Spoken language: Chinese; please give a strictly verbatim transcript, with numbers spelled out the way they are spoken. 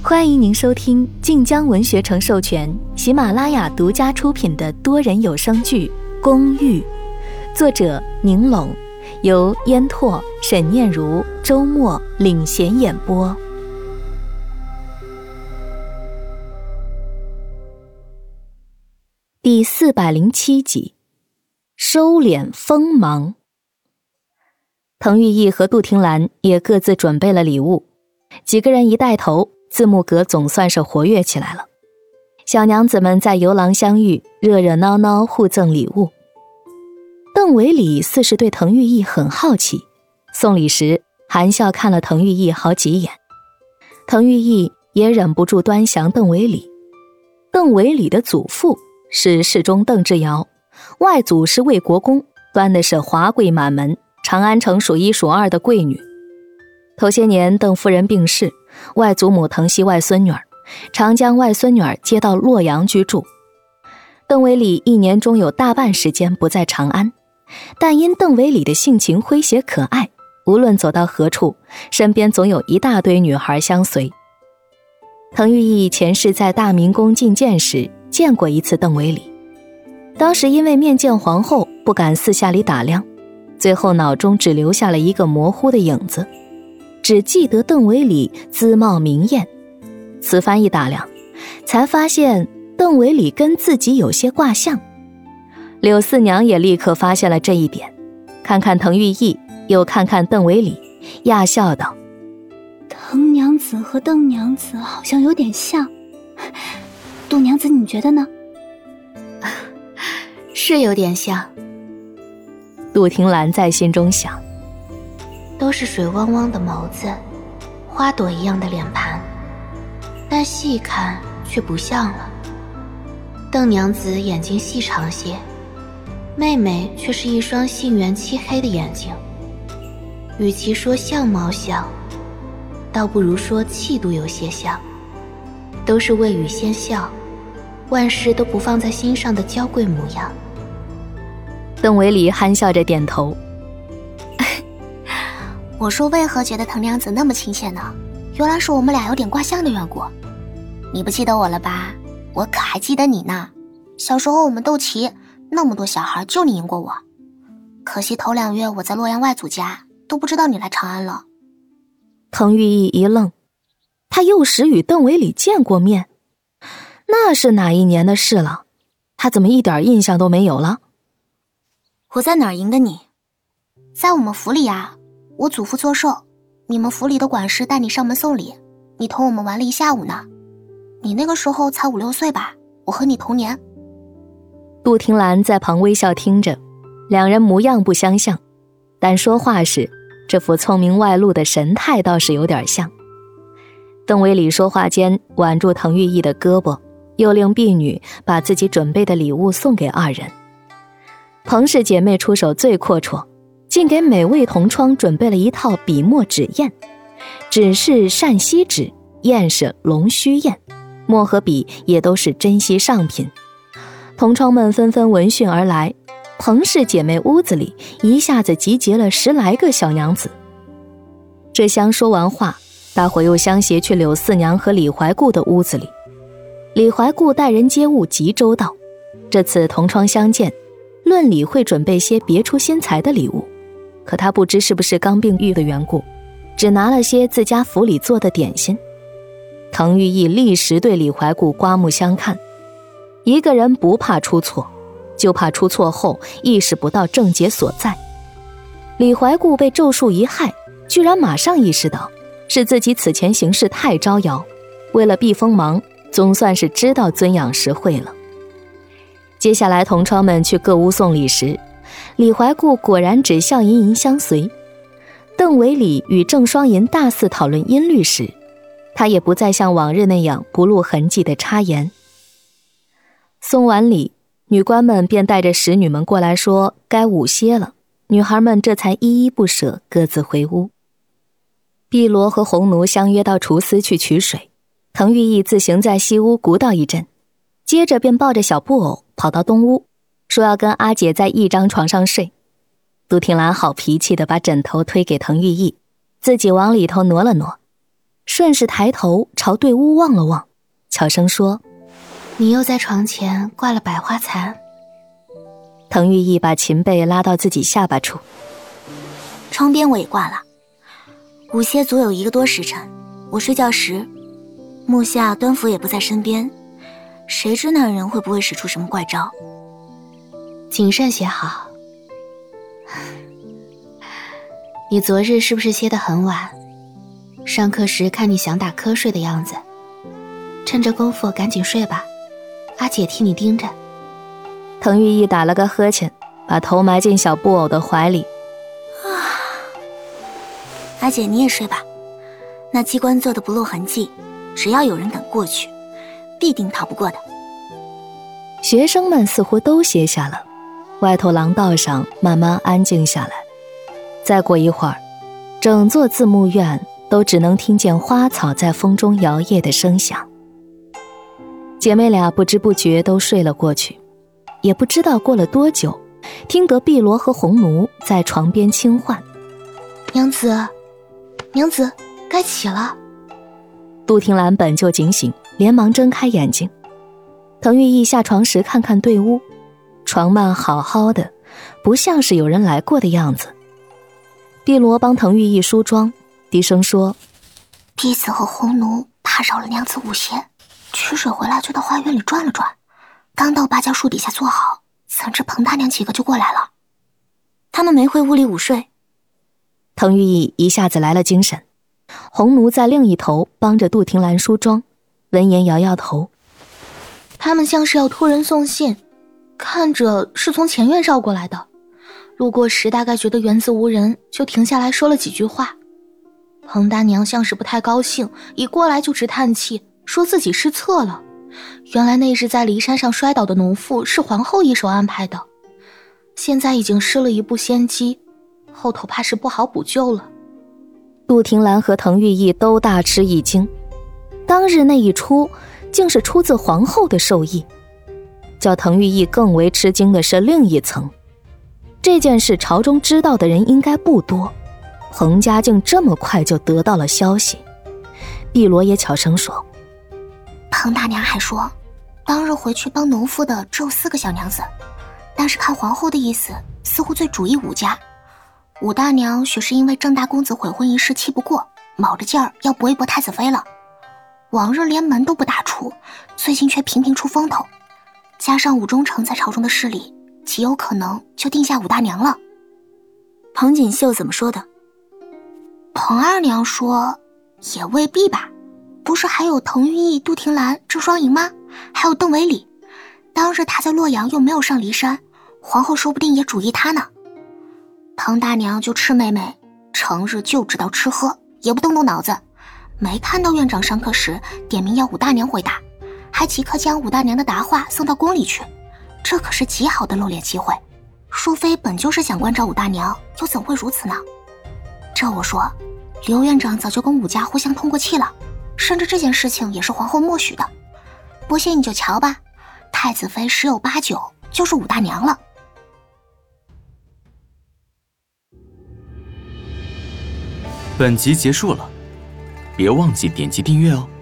欢迎您收听晋江文学城授权、喜马拉雅独家出品的多人有声剧《公寓》，作者宁拢，由烟拓、沈念如、周末领衔演播。第四百零七集，收敛锋芒。滕玉意和杜婷兰也各自准备了礼物，几个人一带头，字幕阁总算是活跃起来了。小娘子们在游廊相遇，热热闹闹互赠礼物。邓维礼似是对滕玉意很好奇，送礼时含笑看了滕玉意好几眼。滕玉意也忍不住端详邓维礼。邓维礼的祖父是世宗邓志尧，外祖是魏国公，端的是华贵满门，长安城数一数二的贵女。头些年邓夫人病逝，外祖母疼惜外孙女儿，常将外孙女儿接到洛阳居住。邓维礼一年中有大半时间不在长安，但因邓维礼的性情诙谐可爱，无论走到何处，身边总有一大堆女孩相随。滕玉意前世在大明宫觐见时见过一次邓维礼，当时因为面见皇后不敢四下里打量，最后脑中只留下了一个模糊的影子，只记得邓维礼姿貌明艳。此番一打量，才发现邓维礼跟自己有些卦象。柳四娘也立刻发现了这一点，看看滕玉意，又看看邓维礼，讶笑道： 滕娘子和邓娘子好像有点像，杜娘子你觉得呢？ 是有点像。 杜婷兰在心中想， 都是水汪汪的眸子，花朵一样的脸盘，但细看却不像了。邓娘子眼睛细长些，妹妹却是一双杏圆漆黑的眼睛。与其说相貌像，倒不如说气度有些像，都是未雨先笑，万事都不放在心上的娇贵模样。 邓维礼憨笑着点头。 我说为何觉得滕娘子那么亲切呢？原来是我们俩有点卦象的缘故。你不记得我了吧？我可还记得你呢。小时候我们斗棋，那么多小孩就你赢过我。可惜头两月我在洛阳外祖家，都不知道你来长安了。 滕玉意一愣，他幼时与邓维礼见过面，那是哪一年的事了？他怎么一点印象都没有了？ 我在哪儿赢的你？在我们府里啊，我祖父做寿，你们府里的管事带你上门送礼，你同我们玩了一下午呢。你那个时候才五六岁吧，我和你同年。 杜婷兰在旁微笑听着，两人模样不相像，但说话时这副聪明外露的神态倒是有点像。邓维礼说话间挽住滕玉意的胳膊，又令婢女把自己准备的礼物送给二人。彭氏姐妹出手最阔绰，竟给每位同窗准备了一套笔墨纸砚，纸是善溪纸，砚是龙须砚，墨和笔也都是珍稀上品。同窗们纷纷闻讯而来，彭氏姐妹屋子里一下子集结了十来个小娘子。这厢说完话，大伙又相携去柳四娘和李怀顾的屋子里。李怀顾待人接物极周到，这次同窗相见，论理会准备些别出心裁的礼物，可他不知是不是刚病愈的缘故，只拿了些自家府里做的点心。滕玉意立时对李怀顾刮目相看，一个人不怕出错，就怕出错后意识不到症结所在。李怀顾被咒术一害，居然马上意识到是自己此前行事太招摇，为了避锋芒，总算是知道尊养实惠了。接下来同窗们去各屋送礼时，李怀顾果然只笑吟吟相随。邓维礼与郑双银大肆讨论音律时，他也不再像往日那样不露痕迹的插言。送完礼，女官们便带着使女们过来说该午歇了，女孩们这才依依不舍各自回屋。碧罗和红奴相约到厨司去取水，滕玉意自行在西屋鼓捣一阵，接着便抱着小布偶跑到东屋，说要跟阿姐在一张床上睡。杜婷兰好脾气地把枕头推给滕玉意，自己往里头挪了挪。 顺势抬头朝对屋望了望，悄声说： 你又在床前挂了百花残。 滕玉意把琴背拉到自己下巴处。 窗边我也挂了，午歇足有一个多时辰，我睡觉时，目下端福也不在身边，谁知那人会不会使出什么怪招？ 谨慎些好。你昨日是不是歇得很晚？上课时看你想打瞌睡的样子，趁着功夫赶紧睡吧，阿姐替你盯着。 滕玉意打了个呵欠，把头埋进小布偶的怀里。 啊，阿姐你也睡吧，那机关做的不露痕迹，只要有人敢过去，必定逃不过的。 学生们似乎都歇下了，外头廊道上慢慢安静下来。再过一会儿，整座字幕院都只能听见花草在风中摇曳的声响。姐妹俩不知不觉都睡了过去，也不知道过了多久，听得碧罗和红奴在床边轻唤： 娘子，娘子，该起了。 杜婷兰本就警醒，连忙睁开眼睛。滕玉意下床时看看对屋，床幔好好的，不像是有人来过的样子。碧罗帮滕玉意梳妆，低声说： 婢子和红奴怕扰了娘子午歇，取水回来就到花园里转了转，刚到芭蕉树底下坐好，怎知彭大娘几个就过来了。他们没回屋里午睡。 滕玉意一下子来了精神，红奴在另一头帮着杜婷兰梳妆，闻言摇摇头： 他们像是要托人送信，看着是从前院绕过来的，路过时大概觉得园子无人，就停下来说了几句话。彭大娘像是不太高兴，一过来就直叹气，说自己失策了。原来那日在骊山上摔倒的农妇是皇后一手安排的，现在已经失了一步先机，后头怕是不好补救了。 杜婷兰和滕玉意都大吃一惊，当日那一出竟是出自皇后的授意。叫滕玉意更为吃惊的是另一层，这件事朝中知道的人应该不多，彭家竟这么快就得到了消息。碧罗也悄声说： 彭大娘还说，当日回去帮农妇的只有四个小娘子，但是看皇后的意思，似乎最主意武家。武大娘许是因为郑大公子悔婚一事气不过，卯着劲儿要搏一搏太子妃了。往日连门都不打出，最近却频频出风头，加上武忠诚在朝中的势力，极有可能就定下武大娘了。彭锦绣怎么说的？彭二娘说也未必吧，不是还有滕玉意、杜婷兰、郑双莹吗？还有邓维礼，当日他在洛阳又没有上骊山，皇后说不定也主意他呢。彭大娘就吃妹妹，成日就知道吃喝，也不动动脑子，没看到院长上课时点名要武大娘回答，还即刻将武大娘的答话送到宫里去，这可是极好的露脸机会。淑妃本就是想关照武大娘，又怎会如此呢？这我说，刘院长早就跟武家互相通过气了，甚至这件事情也是皇后默许的。不信你就瞧吧，太子妃十有八九就是武大娘了。 本集结束了，别忘记点击订阅哦。